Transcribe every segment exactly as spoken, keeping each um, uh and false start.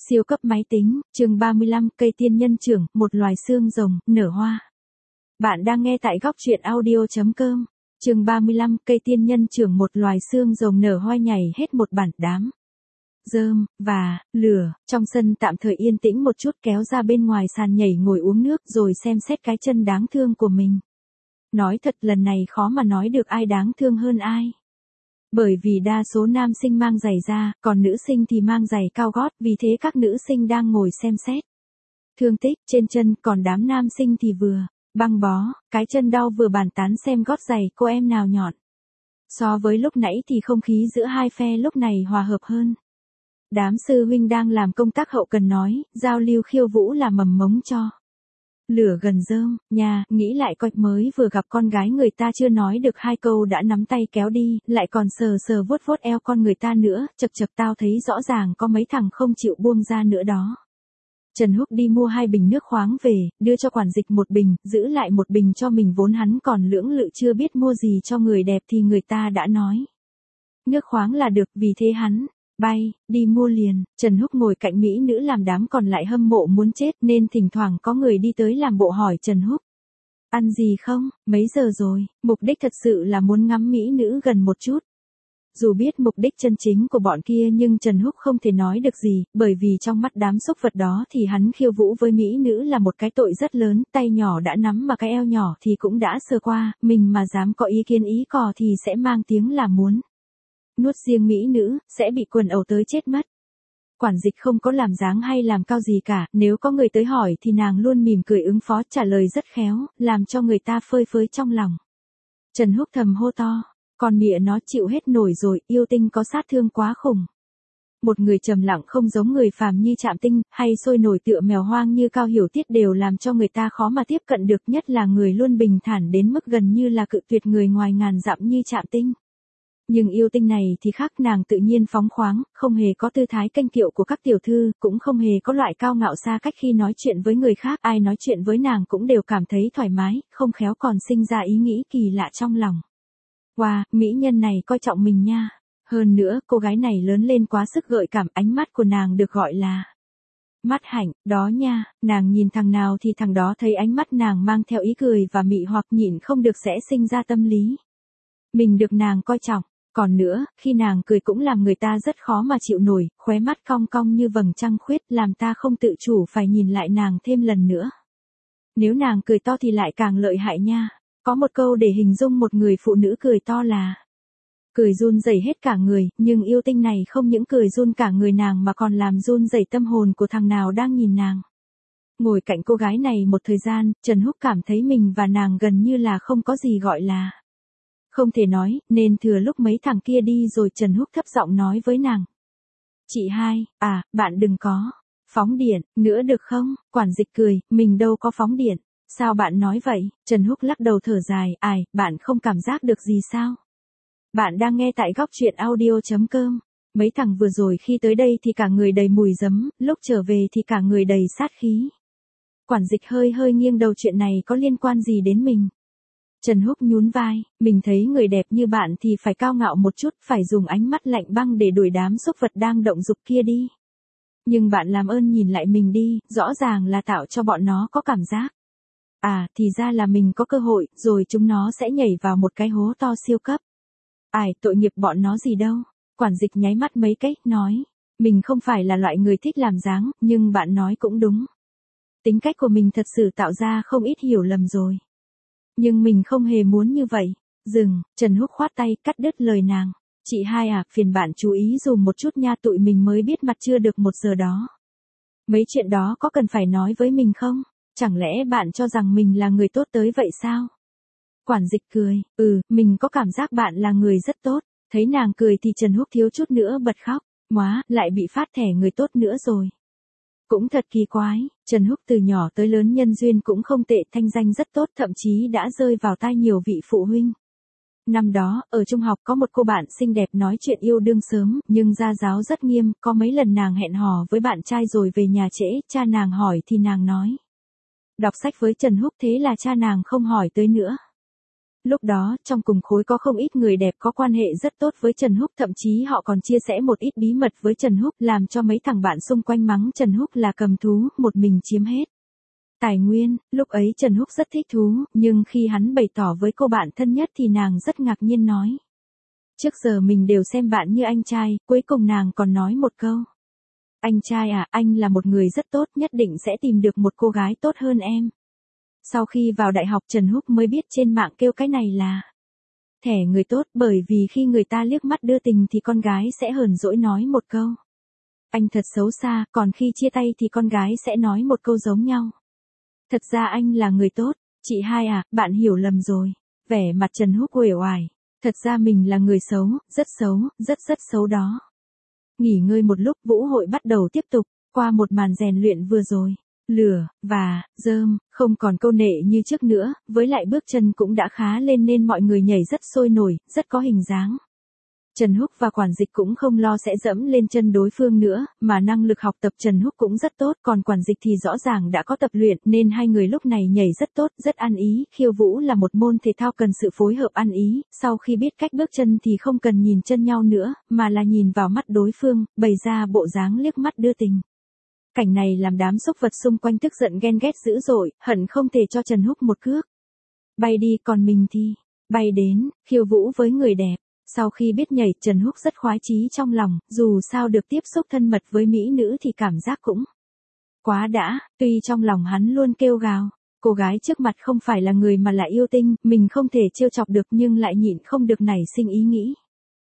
Siêu cấp máy tính, chương ba mươi lăm, cây tiên nhân trưởng, một loài xương rồng, nở hoa. Bạn đang nghe tại góc truyện audio chấm com. Chương ba mươi lăm, cây tiên nhân trưởng, một loài xương rồng nở hoa nhảy hết một bản đám. Rơm, và, lửa, trong sân tạm thời yên tĩnh một chút, kéo ra bên ngoài sàn nhảy ngồi uống nước rồi xem xét cái chân đáng thương của mình. Nói thật lần này khó mà nói được ai đáng thương hơn ai. Bởi vì đa số nam sinh mang giày da, còn nữ sinh thì mang giày cao gót, vì thế các nữ sinh đang ngồi xem xét thương tích trên chân, còn đám nam sinh thì vừa băng bó, cái chân đau vừa bàn tán xem gót giày cô em nào nhọn. So với lúc nãy thì không khí giữa hai phe lúc này hòa hợp hơn. Đám sư huynh đang làm công tác hậu cần nói, giao lưu khiêu vũ là mầm mống cho lửa gần rơm, nhà, nghĩ lại coi, mới vừa gặp con gái người ta chưa nói được hai câu đã nắm tay kéo đi, lại còn sờ sờ vuốt vuốt eo con người ta nữa, chật chật tao thấy rõ ràng có mấy thằng không chịu buông ra nữa đó. Trần Húc đi mua hai bình nước khoáng về, đưa cho quản dịch một bình, giữ lại một bình cho mình, vốn hắn còn lưỡng lự chưa biết mua gì cho người đẹp thì người ta đã nói nước khoáng là được, vì thế hắn bay, đi mua liền. Trần Húc ngồi cạnh mỹ nữ làm đám còn lại hâm mộ muốn chết, nên thỉnh thoảng có người đi tới làm bộ hỏi Trần Húc. Ăn gì không, mấy giờ rồi, mục đích thật sự là muốn ngắm mỹ nữ gần một chút. Dù biết mục đích chân chính của bọn kia nhưng Trần Húc không thể nói được gì, bởi vì trong mắt đám xúc vật đó thì hắn khiêu vũ với mỹ nữ là một cái tội rất lớn, tay nhỏ đã nắm mà cái eo nhỏ thì cũng đã sờ qua, mình mà dám có ý kiến ý cò thì sẽ mang tiếng là muốn nuốt riêng mỹ nữ, sẽ bị quần ẩu tới chết mất. Quản dịch không có làm dáng hay làm cao gì cả, nếu có người tới hỏi thì nàng luôn mỉm cười ứng phó, trả lời rất khéo, làm cho người ta phơi phới trong lòng. Trần Húc thầm hô to, con mịa nó chịu hết nổi rồi, yêu tinh có sát thương quá khủng. Một người trầm lặng không giống người phàm như Trạm Tinh, hay sôi nổi tựa mèo hoang như Cao Hiểu Tiết đều làm cho người ta khó mà tiếp cận được, nhất là người luôn bình thản đến mức gần như là cự tuyệt người ngoài ngàn dặm như Trạm Tinh. Nhưng yêu tinh này thì khác, nàng tự nhiên phóng khoáng, không hề có tư thái kênh kiệu của các tiểu thư, cũng không hề có loại cao ngạo xa cách khi nói chuyện với người khác, ai nói chuyện với nàng cũng đều cảm thấy thoải mái, không khéo còn sinh ra ý nghĩ kỳ lạ trong lòng. Wow, mỹ nhân này coi trọng mình nha. Hơn nữa, cô gái này lớn lên quá sức gợi cảm, ánh mắt của nàng được gọi là mắt hạnh, đó nha, nàng nhìn thằng nào thì thằng đó thấy ánh mắt nàng mang theo ý cười và mị hoặc nhịn không được sẽ sinh ra tâm lý mình được nàng coi trọng. Còn nữa, khi nàng cười cũng làm người ta rất khó mà chịu nổi, khóe mắt cong cong như vầng trăng khuyết, làm ta không tự chủ phải nhìn lại nàng thêm lần nữa. Nếu nàng cười to thì lại càng lợi hại nha. Có một câu để hình dung một người phụ nữ cười to là cười run rẩy hết cả người, nhưng yêu tinh này không những cười run cả người nàng mà còn làm run rẩy tâm hồn của thằng nào đang nhìn nàng. Ngồi cạnh cô gái này một thời gian, Trần Húc cảm thấy mình và nàng gần như là không có gì gọi là không thể nói, nên thừa lúc mấy thằng kia đi rồi Trần Húc thấp giọng nói với nàng. Chị hai, à, bạn đừng có phóng điện nữa được không? Quản dịch cười, mình đâu có phóng điện. Sao bạn nói vậy? Trần Húc lắc đầu thở dài, ai, bạn không cảm giác được gì sao? Bạn đang nghe tại góc truyện audio chấm com. Mấy thằng vừa rồi khi tới đây thì cả người đầy mùi giấm, lúc trở về thì cả người đầy sát khí. Quản dịch hơi hơi nghiêng đầu, chuyện này có liên quan gì đến mình? Trần Húc nhún vai, mình thấy người đẹp như bạn thì phải cao ngạo một chút, phải dùng ánh mắt lạnh băng để đuổi đám xúc vật đang động dục kia đi. Nhưng bạn làm ơn nhìn lại mình đi, rõ ràng là tạo cho bọn nó có cảm giác. À, thì ra là mình có cơ hội, rồi chúng nó sẽ nhảy vào một cái hố to siêu cấp. Ai, tội nghiệp bọn nó gì đâu. Quản dịch nháy mắt mấy cái, nói, mình không phải là loại người thích làm dáng, nhưng bạn nói cũng đúng. Tính cách của mình thật sự tạo ra không ít hiểu lầm rồi. Nhưng mình không hề muốn như vậy. Dừng, Trần Húc khoát tay, cắt đứt lời nàng. Chị hai à, phiền bạn chú ý dùm một chút nha, tụi mình mới biết mặt chưa được một giờ đó. Mấy chuyện đó có cần phải nói với mình không? Chẳng lẽ bạn cho rằng mình là người tốt tới vậy sao? Quản dịch cười, ừ, mình có cảm giác bạn là người rất tốt. Thấy nàng cười thì Trần Húc thiếu chút nữa bật khóc. Móa, lại bị phát thẻ người tốt nữa rồi. Cũng thật kỳ quái, Trần Húc từ nhỏ tới lớn nhân duyên cũng không tệ, thanh danh rất tốt, thậm chí đã rơi vào tai nhiều vị phụ huynh. Năm đó, ở trung học có một cô bạn xinh đẹp nói chuyện yêu đương sớm, nhưng gia giáo rất nghiêm, có mấy lần nàng hẹn hò với bạn trai rồi về nhà trễ, cha nàng hỏi thì nàng nói đọc sách với Trần Húc, thế là cha nàng không hỏi tới nữa. Lúc đó, trong cùng khối có không ít người đẹp có quan hệ rất tốt với Trần Húc, thậm chí họ còn chia sẻ một ít bí mật với Trần Húc, làm cho mấy thằng bạn xung quanh mắng Trần Húc là cầm thú, một mình chiếm hết tài nguyên. Lúc ấy Trần Húc rất thích thú, nhưng khi hắn bày tỏ với cô bạn thân nhất thì nàng rất ngạc nhiên nói. Trước giờ mình đều xem bạn như anh trai, cuối cùng nàng còn nói một câu. Anh trai à, anh là một người rất tốt, nhất định sẽ tìm được một cô gái tốt hơn em. Sau khi vào đại học Trần Húc mới biết trên mạng kêu cái này là thẻ người tốt, bởi vì khi người ta liếc mắt đưa tình thì con gái sẽ hờn dỗi nói một câu. Anh thật xấu xa, còn khi chia tay thì con gái sẽ nói một câu giống nhau. Thật ra anh là người tốt, chị hai à, bạn hiểu lầm rồi. Vẻ mặt Trần Húc uể oải. Thật ra mình là người xấu, rất xấu, rất rất xấu đó. Nghỉ ngơi một lúc vũ hội bắt đầu tiếp tục, qua một màn rèn luyện vừa rồi. Lửa, và, rơm, không còn câu nệ như trước nữa, với lại bước chân cũng đã khá lên nên mọi người nhảy rất sôi nổi, rất có hình dáng. Trần Húc và quản dịch cũng không lo sẽ dẫm lên chân đối phương nữa, mà năng lực học tập Trần Húc cũng rất tốt, còn quản dịch thì rõ ràng đã có tập luyện nên hai người lúc này nhảy rất tốt, rất ăn ý. Khiêu vũ là một môn thể thao cần sự phối hợp ăn ý, sau khi biết cách bước chân thì không cần nhìn chân nhau nữa, mà là nhìn vào mắt đối phương, bày ra bộ dáng liếc mắt đưa tình. Cảnh này làm đám súc vật xung quanh tức giận ghen ghét dữ dội, hận không thể cho Trần Húc một cước. Bay đi, còn mình thì bay đến, khiêu vũ với người đẹp. Sau khi biết nhảy, Trần Húc rất khoái chí trong lòng, dù sao được tiếp xúc thân mật với mỹ nữ thì cảm giác cũng quá đã, tuy trong lòng hắn luôn kêu gào. Cô gái trước mặt không phải là người mà là yêu tinh, mình không thể trêu chọc được nhưng lại nhịn không được nảy sinh ý nghĩ.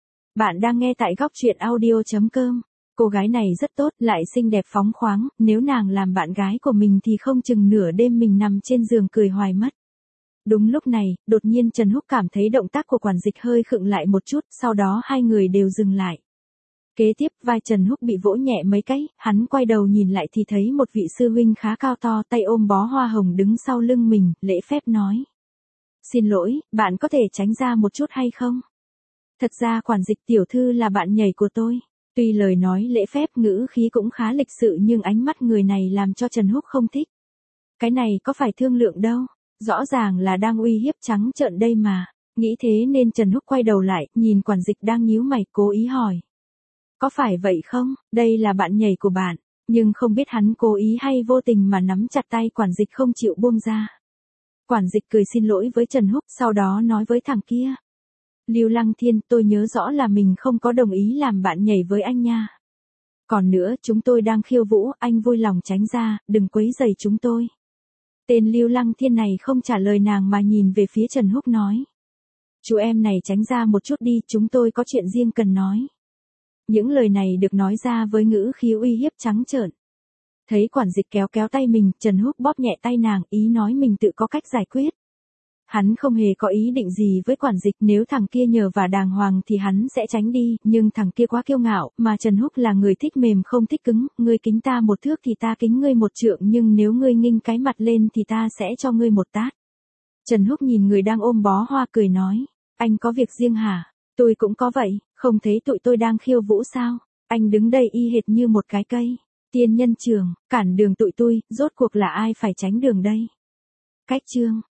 Bạn đang nghe tại góc truyện audio chấm com. Cô gái này rất tốt, lại xinh đẹp phóng khoáng, nếu nàng làm bạn gái của mình thì không chừng nửa đêm mình nằm trên giường cười hoài mất. Đúng lúc này, đột nhiên Trần Húc cảm thấy động tác của quản dịch hơi khựng lại một chút, sau đó hai người đều dừng lại. Kế tiếp, vai Trần Húc bị vỗ nhẹ mấy cái, hắn quay đầu nhìn lại thì thấy một vị sư huynh khá cao to, tay ôm bó hoa hồng đứng sau lưng mình, lễ phép nói. Xin lỗi, bạn có thể tránh ra một chút hay không? Thật ra quản dịch tiểu thư là bạn nhảy của tôi. Tuy lời nói lễ phép ngữ khí cũng khá lịch sự nhưng ánh mắt người này làm cho Trần Húc không thích. Cái này có phải thương lượng đâu, rõ ràng là đang uy hiếp trắng trợn đây mà. Nghĩ thế nên Trần Húc quay đầu lại, nhìn quản dịch đang nhíu mày, cố ý hỏi. Có phải vậy không, đây là bạn nhảy của bạn, nhưng không biết hắn cố ý hay vô tình mà nắm chặt tay quản dịch không chịu buông ra. Quản dịch cười xin lỗi với Trần Húc, sau đó nói với thằng kia. Lưu Lăng Thiên, tôi nhớ rõ là mình không có đồng ý làm bạn nhảy với anh nha. Còn nữa, chúng tôi đang khiêu vũ, anh vui lòng tránh ra, đừng quấy rầy chúng tôi. Tên Lưu Lăng Thiên này không trả lời nàng mà nhìn về phía Trần Húc nói. Chú em này tránh ra một chút đi, chúng tôi có chuyện riêng cần nói. Những lời này được nói ra với ngữ khí uy hiếp trắng trợn. Thấy quản dịch kéo kéo tay mình, Trần Húc bóp nhẹ tay nàng, ý nói mình tự có cách giải quyết. Hắn không hề có ý định gì với quản dịch, nếu thằng kia nhờ và đàng hoàng thì hắn sẽ tránh đi, nhưng thằng kia quá kiêu ngạo, mà Trần Húc là người thích mềm không thích cứng, ngươi kính ta một thước thì ta kính ngươi một trượng, nhưng nếu ngươi nghinh cái mặt lên thì ta sẽ cho ngươi một tát. Trần Húc nhìn người đang ôm bó hoa cười nói, anh có việc riêng hả? Tôi cũng có vậy, không thấy tụi tôi đang khiêu vũ sao? Anh đứng đây y hệt như một cái cây tiên nhân trường, cản đường tụi tôi, rốt cuộc là ai phải tránh đường đây? Cách chương